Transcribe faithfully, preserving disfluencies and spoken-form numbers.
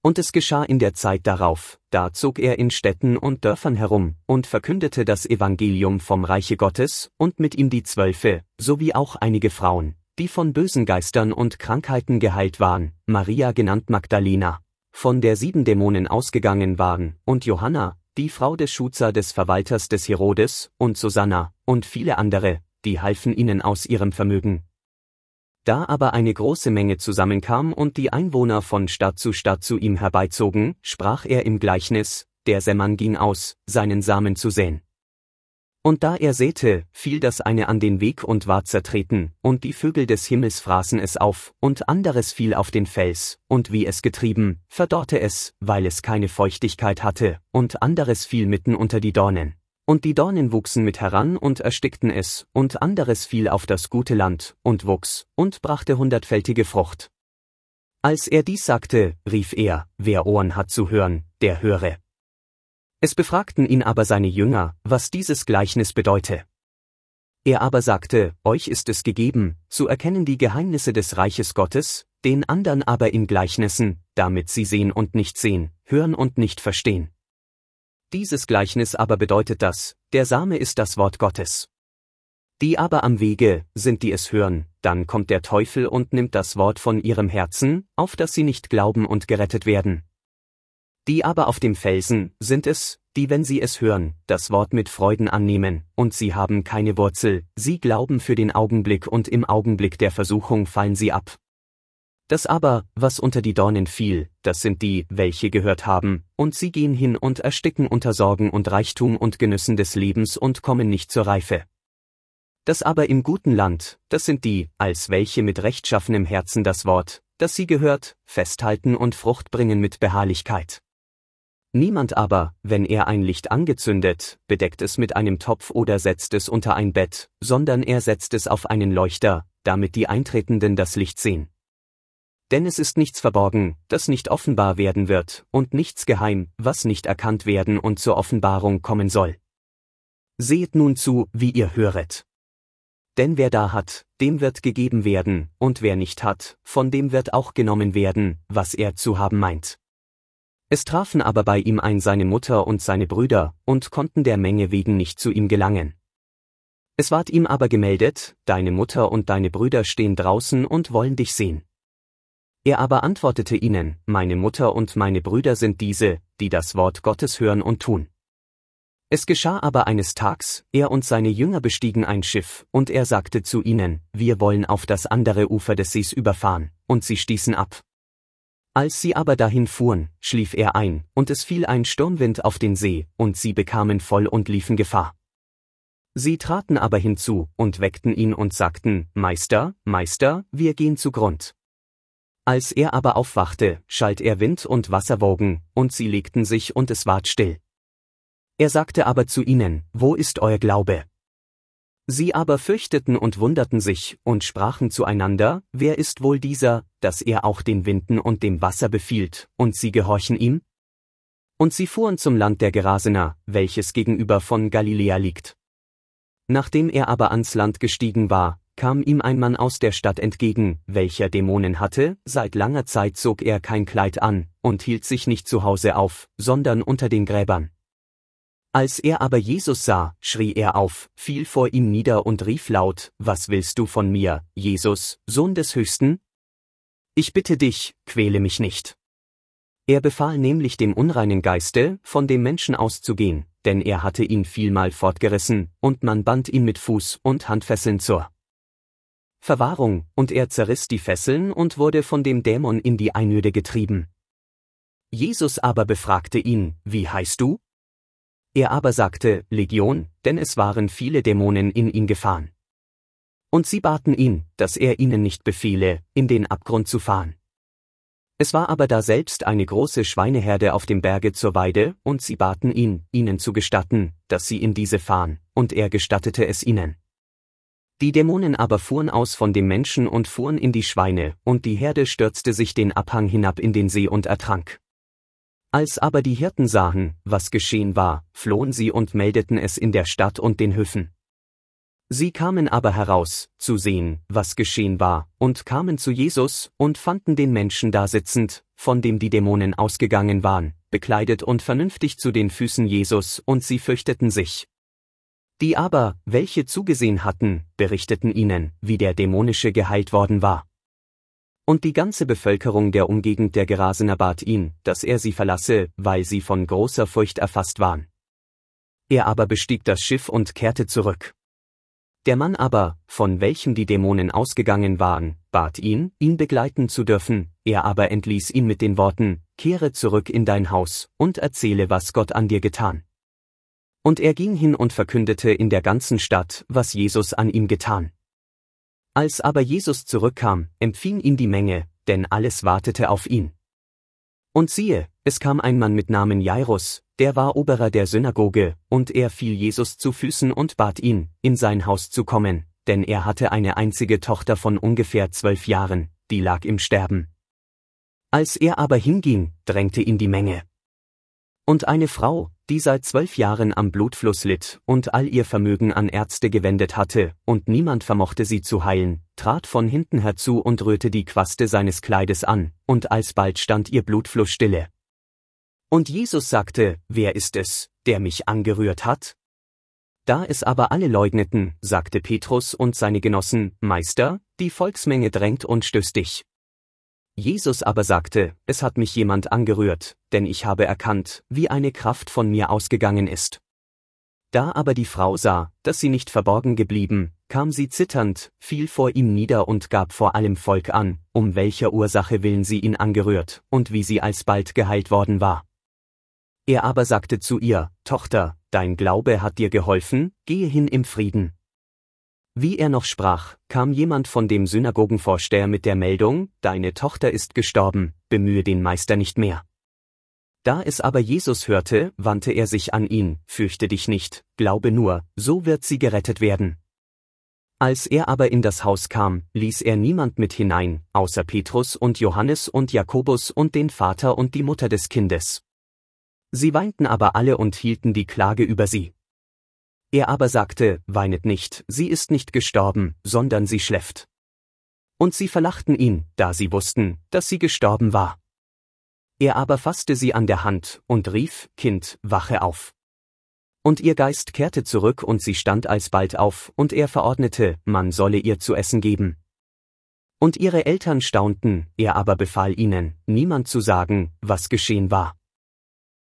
Und es geschah in der Zeit darauf, da zog er in Städten und Dörfern herum und verkündete das Evangelium vom Reiche Gottes und mit ihm die Zwölfe, sowie auch einige Frauen, die von bösen Geistern und Krankheiten geheilt waren, Maria genannt Magdalena, von der sieben Dämonen ausgegangen waren, und Johanna, die Frau des Schuza des Verwalters des Herodes, und Susanna, und viele andere, die halfen ihnen aus ihrem Vermögen. Da aber eine große Menge zusammenkam und die Einwohner von Stadt zu Stadt zu ihm herbeizogen, sprach er im Gleichnis, der Sämann ging aus, seinen Samen zu säen. Und da er säte, fiel das eine an den Weg und war zertreten, und die Vögel des Himmels fraßen es auf, und anderes fiel auf den Fels, und wie es getrieben, verdorrte es, weil es keine Feuchtigkeit hatte, und anderes fiel mitten unter die Dornen. Und die Dornen wuchsen mit heran und erstickten es, und anderes fiel auf das gute Land, und wuchs, und brachte hundertfältige Frucht. Als er dies sagte, rief er, wer Ohren hat zu hören, der höre. Es befragten ihn aber seine Jünger, was dieses Gleichnis bedeute. Er aber sagte, euch ist es gegeben, zu erkennen die Geheimnisse des Reiches Gottes, den andern aber in Gleichnissen, damit sie sehen und nicht sehen, hören und nicht verstehen. Dieses Gleichnis aber bedeutet das, der Same ist das Wort Gottes. Die aber am Wege sind, die es hören, dann kommt der Teufel und nimmt das Wort von ihrem Herzen, auf dass sie nicht glauben und gerettet werden. Die aber auf dem Felsen sind es, die, wenn sie es hören, das Wort mit Freuden annehmen, und sie haben keine Wurzel, sie glauben für den Augenblick und im Augenblick der Versuchung fallen sie ab. Das aber, was unter die Dornen fiel, das sind die, welche gehört haben, und sie gehen hin und ersticken unter Sorgen und Reichtum und Genüssen des Lebens und kommen nicht zur Reife. Das aber im guten Land, das sind die, als welche mit rechtschaffenem Herzen das Wort, das sie gehört, festhalten und Frucht bringen mit Beharrlichkeit. Niemand aber, wenn er ein Licht angezündet, bedeckt es mit einem Topf oder setzt es unter ein Bett, sondern er setzt es auf einen Leuchter, damit die Eintretenden das Licht sehen. Denn es ist nichts verborgen, das nicht offenbar werden wird, und nichts geheim, was nicht erkannt werden und zur Offenbarung kommen soll. Seht nun zu, wie ihr höret. Denn wer da hat, dem wird gegeben werden, und wer nicht hat, von dem wird auch genommen werden, was er zu haben meint. Es trafen aber bei ihm ein seine Mutter und seine Brüder, und konnten der Menge wegen nicht zu ihm gelangen. Es ward ihm aber gemeldet, deine Mutter und deine Brüder stehen draußen und wollen dich sehen. Er aber antwortete ihnen, meine Mutter und meine Brüder sind diese, die das Wort Gottes hören und tun. Es geschah aber eines Tags, er und seine Jünger bestiegen ein Schiff, und er sagte zu ihnen, wir wollen auf das andere Ufer des Sees überfahren, und sie stießen ab. Als sie aber dahin fuhren, schlief er ein, und es fiel ein Sturmwind auf den See, und sie bekamen voll und liefen Gefahr. Sie traten aber hinzu, und weckten ihn und sagten, Meister, Meister, wir gehen zugrund. Als er aber aufwachte, schalt er Wind und Wasserwogen, und sie legten sich und es ward still. Er sagte aber zu ihnen, wo ist euer Glaube? Sie aber fürchteten und wunderten sich, und sprachen zueinander, wer ist wohl dieser, dass er auch den Winden und dem Wasser befiehlt, und sie gehorchen ihm? Und sie fuhren zum Land der Gerasener, welches gegenüber von Galiläa liegt. Nachdem er aber ans Land gestiegen war, kam ihm ein Mann aus der Stadt entgegen, welcher Dämonen hatte, seit langer Zeit zog er kein Kleid an, und hielt sich nicht zu Hause auf, sondern unter den Gräbern. Als er aber Jesus sah, schrie er auf, fiel vor ihm nieder und rief laut, was willst du von mir, Jesus, Sohn des Höchsten? Ich bitte dich, quäle mich nicht. Er befahl nämlich dem unreinen Geiste, von dem Menschen auszugehen, denn er hatte ihn vielmal fortgerissen, und man band ihn mit Fuß- und Handfesseln zur Verwahrung, und er zerriss die Fesseln und wurde von dem Dämon in die Einöde getrieben. Jesus aber befragte ihn, wie heißt du? Er aber sagte, Legion, denn es waren viele Dämonen in ihn gefahren. Und sie baten ihn, dass er ihnen nicht befehle, in den Abgrund zu fahren. Es war aber daselbst eine große Schweineherde auf dem Berge zur Weide, und sie baten ihn, ihnen zu gestatten, dass sie in diese fahren, und er gestattete es ihnen. Die Dämonen aber fuhren aus von dem Menschen und fuhren in die Schweine, und die Herde stürzte sich den Abhang hinab in den See und ertrank. Als aber die Hirten sahen, was geschehen war, flohen sie und meldeten es in der Stadt und den Höfen. Sie kamen aber heraus, zu sehen, was geschehen war, und kamen zu Jesus, und fanden den Menschen da sitzend, von dem die Dämonen ausgegangen waren, bekleidet und vernünftig zu den Füßen Jesus, und sie fürchteten sich. Die aber, welche zugesehen hatten, berichteten ihnen, wie der Dämonische geheilt worden war. Und die ganze Bevölkerung der Umgegend der Gerasener bat ihn, dass er sie verlasse, weil sie von großer Furcht erfasst waren. Er aber bestieg das Schiff und kehrte zurück. Der Mann aber, von welchem die Dämonen ausgegangen waren, bat ihn, ihn begleiten zu dürfen, er aber entließ ihn mit den Worten, kehre zurück in dein Haus, und erzähle, was Gott an dir getan. Und er ging hin und verkündete in der ganzen Stadt, was Jesus an ihm getan. Als aber Jesus zurückkam, empfing ihn die Menge, denn alles wartete auf ihn. Und siehe, es kam ein Mann mit Namen Jairus, der war Oberer der Synagoge, und er fiel Jesus zu Füßen und bat ihn, in sein Haus zu kommen, denn er hatte eine einzige Tochter von ungefähr zwölf Jahren, die lag im Sterben. Als er aber hinging, drängte ihn die Menge. Und eine Frau, die seit zwölf Jahren am Blutfluss litt und all ihr Vermögen an Ärzte gewendet hatte, und niemand vermochte sie zu heilen, trat von hinten herzu und rührte die Quaste seines Kleides an, und alsbald stand ihr Blutfluss stille. Und Jesus sagte, wer ist es, der mich angerührt hat? Da es aber alle leugneten, sagte Petrus und seine Genossen, Meister, die Volksmenge drängt und stößt dich. Jesus aber sagte, es hat mich jemand angerührt, denn ich habe erkannt, wie eine Kraft von mir ausgegangen ist. Da aber die Frau sah, dass sie nicht verborgen geblieben, kam sie zitternd, fiel vor ihm nieder und gab vor allem Volk an, um welcher Ursache willen sie ihn angerührt, und wie sie alsbald geheilt worden war. Er aber sagte zu ihr, Tochter, dein Glaube hat dir geholfen, gehe hin im Frieden. Wie er noch sprach, kam jemand von dem Synagogenvorsteher mit der Meldung, deine Tochter ist gestorben, bemühe den Meister nicht mehr. Da es aber Jesus hörte, wandte er sich an ihn, fürchte dich nicht, glaube nur, so wird sie gerettet werden. Als er aber in das Haus kam, ließ er niemand mit hinein, außer Petrus und Johannes und Jakobus und den Vater und die Mutter des Kindes. Sie weinten aber alle und hielten die Klage über sie. Er aber sagte, weinet nicht, sie ist nicht gestorben, sondern sie schläft. Und sie verlachten ihn, da sie wussten, dass sie gestorben war. Er aber fasste sie an der Hand und rief, Kind, wache auf. Und ihr Geist kehrte zurück und sie stand alsbald auf, und er verordnete, man solle ihr zu essen geben. Und ihre Eltern staunten, er aber befahl ihnen, niemand zu sagen, was geschehen war.